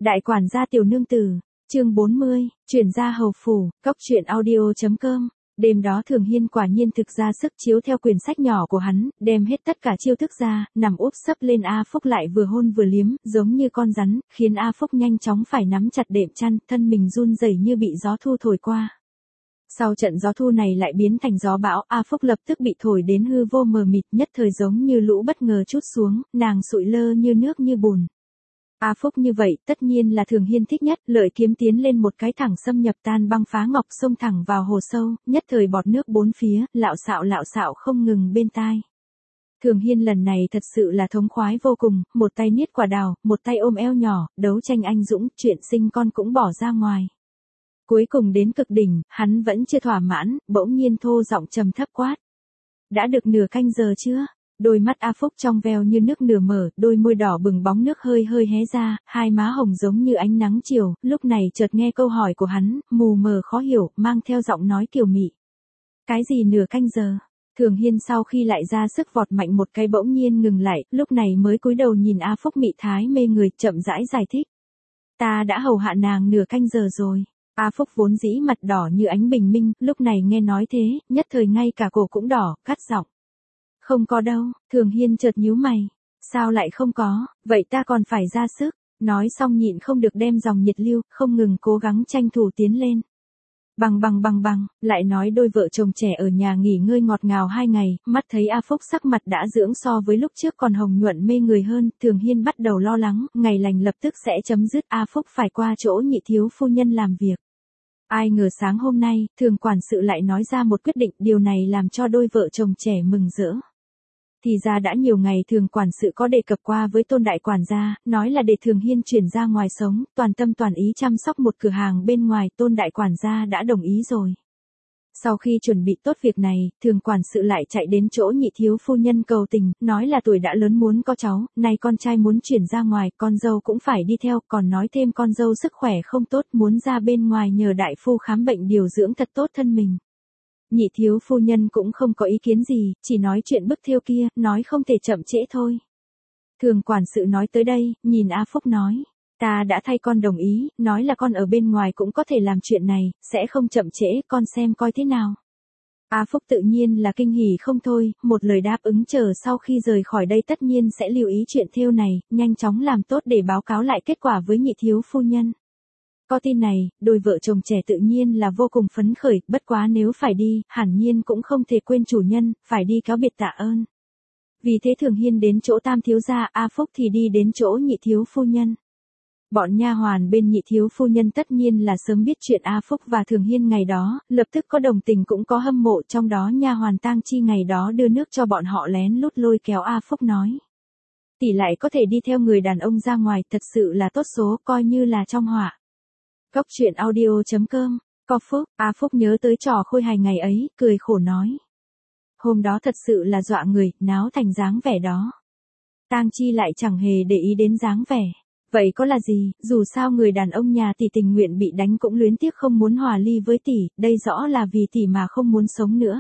Đại quản gia tiểu nương tử, chương 40, chuyển gia hầu phủ, cốc truyện audio.com. Đêm đó Thường Hiên quả nhiên thực ra sức chiếu theo quyển sách nhỏ của hắn, đem hết tất cả chiêu thức ra, nằm úp sấp lên A Phúc lại vừa hôn vừa liếm, giống như con rắn, khiến A Phúc nhanh chóng phải nắm chặt đệm chăn, thân mình run rẩy như bị gió thu thổi qua. Sau trận gió thu này lại biến thành gió bão, A Phúc lập tức bị thổi đến hư vô mờ mịt, nhất thời giống như lũ bất ngờ trút xuống, nàng sụi lơ như nước như bùn. A Phúc như vậy, tất nhiên là Thường Hiên thích nhất, lợi kiếm tiến lên một cái thẳng xâm nhập tan băng phá ngọc xông thẳng vào hồ sâu, nhất thời bọt nước bốn phía, lạo xạo không ngừng bên tai. Thường Hiên lần này thật sự là thống khoái vô cùng, một tay niết quả đào, một tay ôm eo nhỏ, đấu tranh anh dũng, chuyện sinh con cũng bỏ ra ngoài. Cuối cùng đến cực đỉnh, hắn vẫn chưa thỏa mãn, bỗng nhiên thô giọng trầm thấp quát. Đã được nửa canh giờ chưa? Đôi mắt A Phúc trong veo như nước nửa mở, đôi môi đỏ bừng bóng nước hơi hé ra, hai má hồng giống như ánh nắng chiều, lúc này chợt nghe câu hỏi của hắn, mù mờ khó hiểu, mang theo giọng nói kiều mị. Cái gì nửa canh giờ? Thường Hiên sau khi lại ra sức vọt mạnh một cái bỗng nhiên ngừng lại, lúc này mới cúi đầu nhìn A Phúc mị thái mê người, chậm rãi giải thích. Ta đã hầu hạ nàng nửa canh giờ rồi. A Phúc vốn dĩ mặt đỏ như ánh bình minh, lúc này nghe nói thế, nhất thời ngay cả cổ cũng đỏ, cắt giọng. Không có đâu, Thường Hiên chợt nhíu mày. Sao lại không có, vậy ta còn phải ra sức. Nói xong nhịn không được đem dòng nhiệt lưu, không ngừng cố gắng tranh thủ tiến lên. Bằng, lại nói đôi vợ chồng trẻ ở nhà nghỉ ngơi ngọt ngào 2 ngày, mắt thấy A Phúc sắc mặt đã dưỡng so với lúc trước còn hồng nhuận mê người hơn, Thường Hiên bắt đầu lo lắng, ngày lành lập tức sẽ chấm dứt, A Phúc phải qua chỗ nhị thiếu phu nhân làm việc. Ai ngờ sáng hôm nay, Thường quản sự lại nói ra một quyết định, điều này làm cho đôi vợ chồng trẻ mừng rỡ. Thì ra đã nhiều ngày Thường quản sự có đề cập qua với Tôn đại quản gia, nói là để Thường Hiên chuyển ra ngoài sống, toàn tâm toàn ý chăm sóc một cửa hàng bên ngoài, Tôn đại quản gia đã đồng ý rồi. Sau khi chuẩn bị tốt việc này, Thường quản sự lại chạy đến chỗ nhị thiếu phu nhân cầu tình, nói là tuổi đã lớn muốn có cháu, nay con trai muốn chuyển ra ngoài, con dâu cũng phải đi theo, còn nói thêm con dâu sức khỏe không tốt, muốn ra bên ngoài nhờ đại phu khám bệnh điều dưỡng thật tốt thân mình. Nhị thiếu phu nhân cũng không có ý kiến gì, chỉ nói chuyện bức thêu kia, nói không thể chậm trễ thôi. Thường quản sự nói tới đây, nhìn A Phúc nói, ta đã thay con đồng ý, nói là con ở bên ngoài cũng có thể làm chuyện này, sẽ không chậm trễ, con xem coi thế nào. A Phúc tự nhiên là kinh hỉ không thôi, một lời đáp ứng chờ sau khi rời khỏi đây tất nhiên sẽ lưu ý chuyện thêu này, nhanh chóng làm tốt để báo cáo lại kết quả với nhị thiếu phu nhân. Có tin này, đôi vợ chồng trẻ tự nhiên là vô cùng phấn khởi, bất quá nếu phải đi, hẳn nhiên cũng không thể quên chủ nhân, phải đi cáo biệt tạ ơn. Vì thế Thường Hiên đến chỗ Tam thiếu gia, A Phúc thì đi đến chỗ nhị thiếu phu nhân. Bọn nha hoàn bên nhị thiếu phu nhân tất nhiên là sớm biết chuyện A Phúc và Thường Hiên ngày đó, lập tức có đồng tình cũng có hâm mộ, trong đó nha hoàn Tang Chi ngày đó đưa nước cho bọn họ lén lút lôi kéo A Phúc nói. Tỷ lại có thể đi theo người đàn ông ra ngoài, thật sự là tốt số, coi như là trong họa. Cốc truyện audio.com, có phúc, A Phúc nhớ tới trò khôi hài ngày ấy, cười khổ nói. Hôm đó thật sự là dọa người, náo thành dáng vẻ đó. Tang Chi lại chẳng hề để ý đến dáng vẻ. Vậy có là gì, dù sao người đàn ông nhà tỷ tình nguyện bị đánh cũng luyến tiếc không muốn hòa ly với tỷ, đây rõ là vì tỷ mà không muốn sống nữa.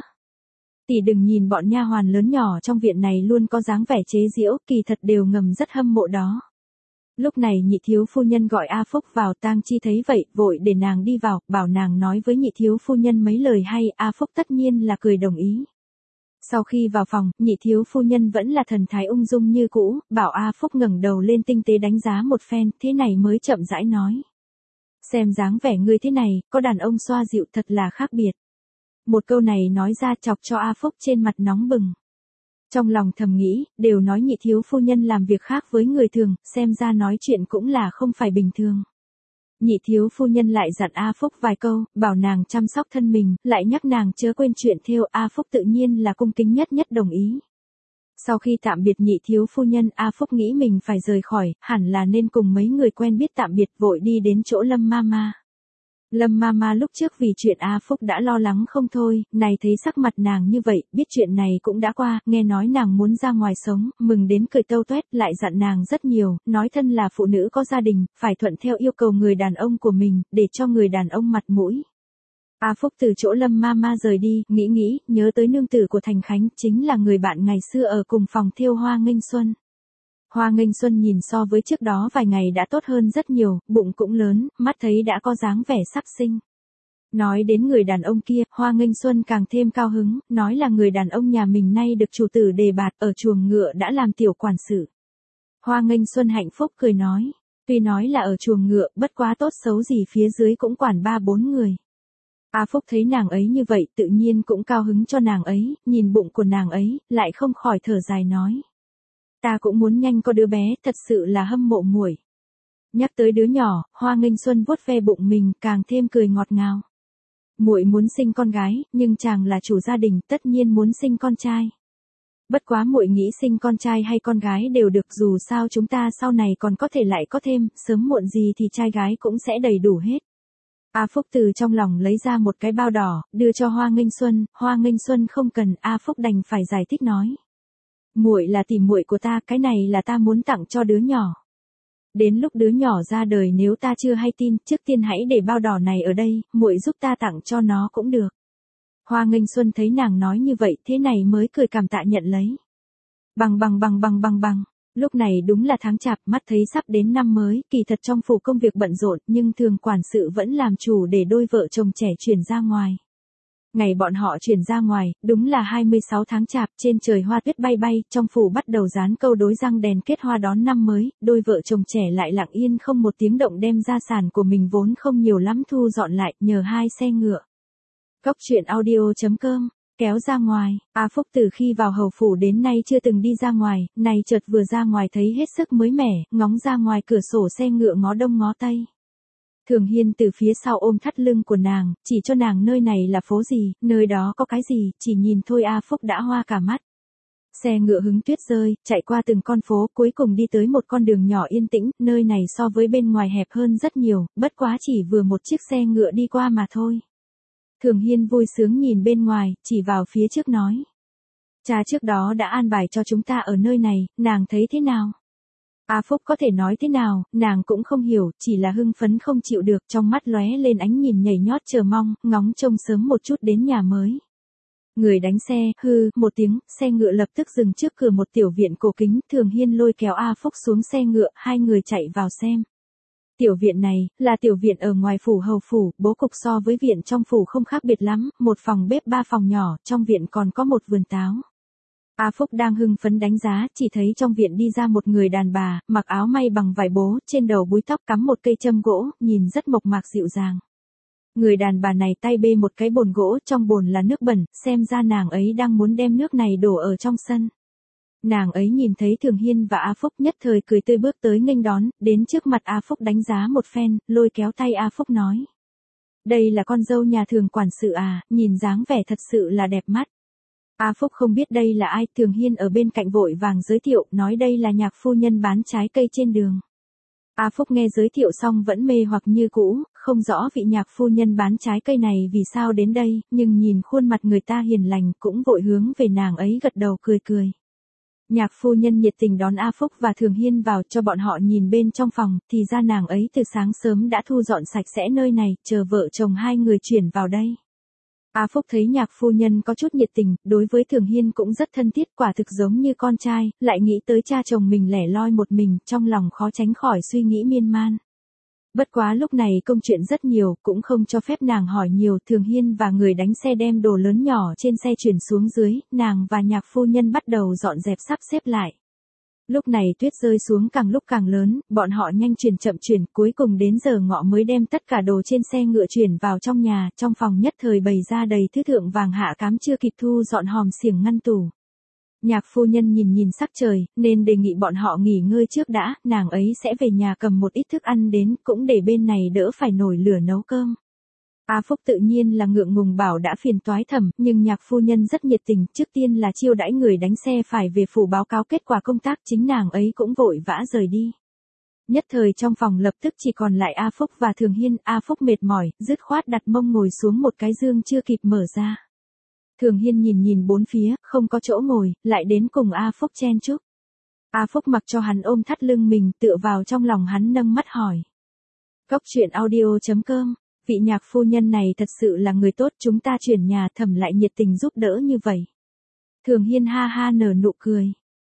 Tỷ đừng nhìn bọn nha hoàn lớn nhỏ trong viện này luôn có dáng vẻ chế giễu, kỳ thật đều ngầm rất hâm mộ đó. Lúc này nhị thiếu phu nhân gọi A Phúc vào, Tang Chi thấy vậy, vội để nàng đi vào, bảo nàng nói với nhị thiếu phu nhân mấy lời hay, A Phúc tất nhiên là cười đồng ý. Sau khi vào phòng, nhị thiếu phu nhân vẫn là thần thái ung dung như cũ, bảo A Phúc ngẩng đầu lên tinh tế đánh giá một phen, thế này mới chậm rãi nói. Xem dáng vẻ ngươi thế này, có đàn ông xoa dịu thật là khác biệt. Một câu này nói ra chọc cho A Phúc trên mặt nóng bừng. Trong lòng thầm nghĩ, đều nói nhị thiếu phu nhân làm việc khác với người thường, xem ra nói chuyện cũng là không phải bình thường. Nhị thiếu phu nhân lại dặn A Phúc vài câu, bảo nàng chăm sóc thân mình, lại nhắc nàng chớ quên chuyện thêu, A Phúc tự nhiên là cung kính nhất đồng ý. Sau khi tạm biệt nhị thiếu phu nhân, A Phúc nghĩ mình phải rời khỏi, hẳn là nên cùng mấy người quen biết tạm biệt, vội đi đến chỗ Lâm Mama. Lâm Mama lúc trước vì chuyện A Phúc đã lo lắng không thôi, này thấy sắc mặt nàng như vậy, biết chuyện này cũng đã qua, nghe nói nàng muốn ra ngoài sống, mừng đến cười tâu toét, lại dặn nàng rất nhiều, nói thân là phụ nữ có gia đình, phải thuận theo yêu cầu người đàn ông của mình, để cho người đàn ông mặt mũi. A Phúc từ chỗ Lâm Mama rời đi, nghĩ, nhớ tới nương tử của Thành Khánh, chính là người bạn ngày xưa ở cùng phòng thêu hoa nghênh xuân. Hoa Nghênh Xuân nhìn so với trước đó vài ngày đã tốt hơn rất nhiều, bụng cũng lớn, mắt thấy đã có dáng vẻ sắp sinh. Nói đến người đàn ông kia, Hoa Nghênh Xuân càng thêm cao hứng, nói là người đàn ông nhà mình nay được chủ tử đề bạt ở chuồng ngựa đã làm tiểu quản sự. Hoa Nghênh Xuân hạnh phúc cười nói, tuy nói là ở chuồng ngựa, bất quá tốt xấu gì phía dưới cũng quản 3-4 người. A Phúc thấy nàng ấy như vậy tự nhiên cũng cao hứng cho nàng ấy, nhìn bụng của nàng ấy, lại không khỏi thở dài nói. Ta cũng muốn nhanh có đứa bé, thật sự là hâm mộ muội. Nhắc tới đứa nhỏ, Hoa Nghênh Xuân vuốt ve bụng mình, càng thêm cười ngọt ngào. Muội muốn sinh con gái, nhưng chàng là chủ gia đình, tất nhiên muốn sinh con trai. Bất quá muội nghĩ sinh con trai hay con gái đều được, dù sao chúng ta sau này còn có thể lại có thêm, sớm muộn gì thì trai gái cũng sẽ đầy đủ hết. A Phúc từ trong lòng lấy ra một cái bao đỏ, đưa cho Hoa Nghênh Xuân, Hoa Nghênh Xuân không cần, A Phúc đành phải giải thích nói. Muội là tỷ muội của ta, cái này là ta muốn tặng cho đứa nhỏ. Đến lúc đứa nhỏ ra đời nếu ta chưa hay tin, trước tiên hãy để bao đỏ này ở đây, muội giúp ta tặng cho nó cũng được. Hoa Nghênh Xuân thấy nàng nói như vậy, thế này mới cười cảm tạ nhận lấy. Bằng. Lúc này đúng là tháng chạp, mắt thấy sắp đến năm mới, kỳ thật trong phủ công việc bận rộn, nhưng thường quản sự vẫn làm chủ để đôi vợ chồng trẻ chuyển ra ngoài. Ngày bọn họ chuyển ra ngoài, đúng là 26 tháng chạp, trên trời hoa tuyết bay bay, trong phủ bắt đầu dán câu đối răng đèn kết hoa đón năm mới, đôi vợ chồng trẻ lại lặng yên không một tiếng động đem gia sản của mình vốn không nhiều lắm thu dọn lại, nhờ 2 xe ngựa. Cốc truyện audio.com kéo ra ngoài. A Phúc từ khi vào hầu phủ đến nay chưa từng đi ra ngoài, này chợt vừa ra ngoài thấy hết sức mới mẻ, ngóng ra ngoài cửa sổ xe ngựa ngó đông ngó tây. Thường Hiên từ phía sau ôm thắt lưng của nàng, chỉ cho nàng nơi này là phố gì, nơi đó có cái gì, chỉ nhìn thôi A Phúc đã hoa cả mắt. Xe ngựa hứng tuyết rơi, chạy qua từng con phố, cuối cùng đi tới một con đường nhỏ yên tĩnh, nơi này so với bên ngoài hẹp hơn rất nhiều, bất quá chỉ vừa một chiếc xe ngựa đi qua mà thôi. Thường Hiên vui sướng nhìn bên ngoài, chỉ vào phía trước nói. Cha trước đó đã an bài cho chúng ta ở nơi này, nàng thấy thế nào? A Phúc có thể nói thế nào, nàng cũng không hiểu, chỉ là hưng phấn không chịu được, trong mắt lóe lên ánh nhìn nhảy nhót chờ mong, ngóng trông sớm một chút đến nhà mới. Người đánh xe, hư, một tiếng, xe ngựa lập tức dừng trước cửa một tiểu viện cổ kính, Thường Hiên lôi kéo A Phúc xuống xe ngựa, hai người chạy vào xem. Tiểu viện này, là tiểu viện ở ngoài phủ hầu phủ, bố cục so với viện trong phủ không khác biệt lắm, một phòng bếp 3 phòng nhỏ, trong viện còn có một vườn táo. A Phúc đang hưng phấn đánh giá, chỉ thấy trong viện đi ra một người đàn bà, mặc áo may bằng vải bố, trên đầu búi tóc cắm một cây châm gỗ, nhìn rất mộc mạc dịu dàng. Người đàn bà này tay bê một cái bồn gỗ, trong bồn là nước bẩn, xem ra nàng ấy đang muốn đem nước này đổ ở trong sân. Nàng ấy nhìn thấy Thường Hiên và A Phúc nhất thời cười tươi bước tới nghênh đón, đến trước mặt A Phúc đánh giá một phen, lôi kéo tay A Phúc nói. Đây là con dâu nhà Thường quản sự à, nhìn dáng vẻ thật sự là đẹp mắt. A Phúc không biết đây là ai, Thường Hiên ở bên cạnh vội vàng giới thiệu, nói đây là nhạc phu nhân bán trái cây trên đường. A Phúc nghe giới thiệu xong vẫn mê hoặc như cũ, không rõ vị nhạc phu nhân bán trái cây này vì sao đến đây, nhưng nhìn khuôn mặt người ta hiền lành cũng vội hướng về nàng ấy gật đầu cười cười. Nhạc phu nhân nhiệt tình đón A Phúc và Thường Hiên vào cho bọn họ nhìn bên trong phòng, thì ra nàng ấy từ sáng sớm đã thu dọn sạch sẽ nơi này, chờ vợ chồng hai người chuyển vào đây. A Phúc thấy nhạc phu nhân có chút nhiệt tình, đối với Thường Hiên cũng rất thân thiết, quả thực giống như con trai, lại nghĩ tới cha chồng mình lẻ loi một mình, trong lòng khó tránh khỏi suy nghĩ miên man. Bất quá lúc này công chuyện rất nhiều, cũng không cho phép nàng hỏi nhiều, Thường Hiên và người đánh xe đem đồ lớn nhỏ trên xe chuyển xuống dưới, nàng và nhạc phu nhân bắt đầu dọn dẹp sắp xếp lại. Lúc này tuyết rơi xuống càng lúc càng lớn, bọn họ nhanh chuyển chậm chuyển, cuối cùng đến giờ ngọ mới đem tất cả đồ trên xe ngựa chuyển vào trong nhà, trong phòng nhất thời bày ra đầy thứ thượng vàng hạ cám chưa kịp thu dọn hòm xiềng ngăn tủ. Nhạc phu nhân nhìn sắc trời, nên đề nghị bọn họ nghỉ ngơi trước đã, nàng ấy sẽ về nhà cầm một ít thức ăn đến, cũng để bên này đỡ phải nổi lửa nấu cơm. A Phúc tự nhiên là ngượng ngùng bảo đã phiền toái thầm, nhưng nhạc phu nhân rất nhiệt tình, trước tiên là chiêu đãi người đánh xe phải về phủ báo cáo kết quả công tác, chính nàng ấy cũng vội vã rời đi. Nhất thời trong phòng lập tức chỉ còn lại A Phúc và Thường Hiên, A Phúc mệt mỏi, dứt khoát đặt mông ngồi xuống một cái giường chưa kịp mở ra. Thường Hiên nhìn bốn phía, không có chỗ ngồi, lại đến cùng A Phúc chen chúc. A Phúc mặc cho hắn ôm thắt lưng mình, tựa vào trong lòng hắn nâng mắt hỏi. Cốc truyện audio.com Vị nhạc phu nhân này thật sự là người tốt, chúng ta chuyển nhà Thẩm lại nhiệt tình giúp đỡ như vậy. Thường Hiên ha ha nở nụ cười.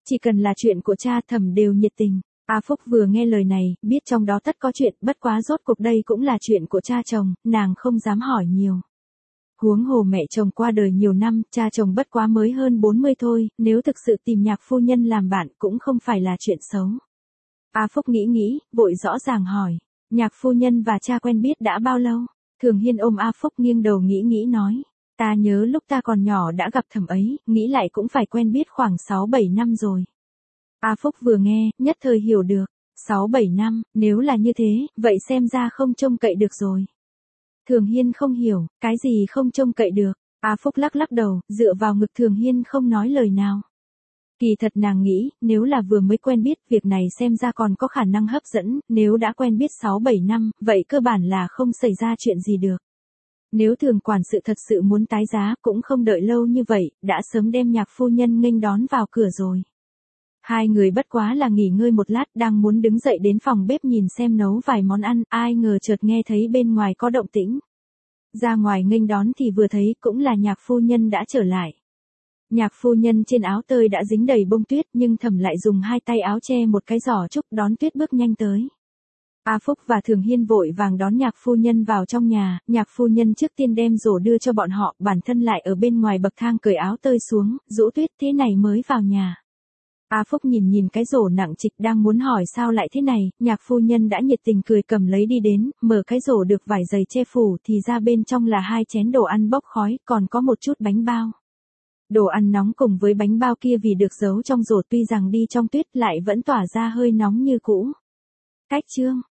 Chỉ cần là chuyện của cha Thẩm đều nhiệt tình. A Phúc vừa nghe lời này, biết trong đó tất có chuyện, bất quá rốt cuộc đây cũng là chuyện của cha chồng, nàng không dám hỏi nhiều. Huống hồ mẹ chồng qua đời nhiều năm, cha chồng bất quá mới hơn 40 thôi, nếu thực sự tìm nhạc phu nhân làm bạn cũng không phải là chuyện xấu. A Phúc nghĩ, vội rõ ràng hỏi, nhạc phu nhân và cha quen biết đã bao lâu? Thường Hiên ôm A Phúc nghiêng đầu nghĩ nói, ta nhớ lúc ta còn nhỏ đã gặp Thẩm ấy, nghĩ lại cũng phải quen biết khoảng 6-7 năm rồi. A Phúc vừa nghe, nhất thời hiểu được, 6-7 năm, nếu là như thế, vậy xem ra không trông cậy được rồi. Thường Hiên không hiểu, cái gì không trông cậy được, A Phúc lắc đầu, dựa vào ngực Thường Hiên không nói lời nào. Kỳ thật nàng nghĩ, nếu là vừa mới quen biết, việc này xem ra còn có khả năng hấp dẫn, nếu đã quen biết 6-7 năm, vậy cơ bản là không xảy ra chuyện gì được. Nếu Thường quản sự thật sự muốn tái giá, cũng không đợi lâu như vậy, đã sớm đem nhạc phu nhân nghênh đón vào cửa rồi. Hai người bất quá là nghỉ ngơi một lát, đang muốn đứng dậy đến phòng bếp nhìn xem nấu vài món ăn, ai ngờ chợt nghe thấy bên ngoài có động tĩnh. Ra ngoài nghênh đón thì vừa thấy cũng là nhạc phu nhân đã trở lại. Nhạc phu nhân trên áo tơi đã dính đầy bông tuyết, nhưng Thẩm lại dùng hai tay áo che một cái giỏ trúc đón tuyết bước nhanh tới. A Phúc và Thường Hiên vội vàng đón nhạc phu nhân vào trong nhà, nhạc phu nhân trước tiên đem rổ đưa cho bọn họ, bản thân lại ở bên ngoài bậc thang cởi áo tơi xuống, rũ tuyết thế này mới vào nhà. A Phúc nhìn cái rổ nặng trịch đang muốn hỏi sao lại thế này, nhạc phu nhân đã nhiệt tình cười cầm lấy đi đến, mở cái rổ được vải dày che phủ thì ra bên trong là 2 chén đồ ăn bốc khói, còn có một chút bánh bao. Đồ ăn nóng cùng với bánh bao kia vì được giấu trong rổ tuy rằng đi trong tuyết lại vẫn tỏa ra hơi nóng như cũ. Cách chương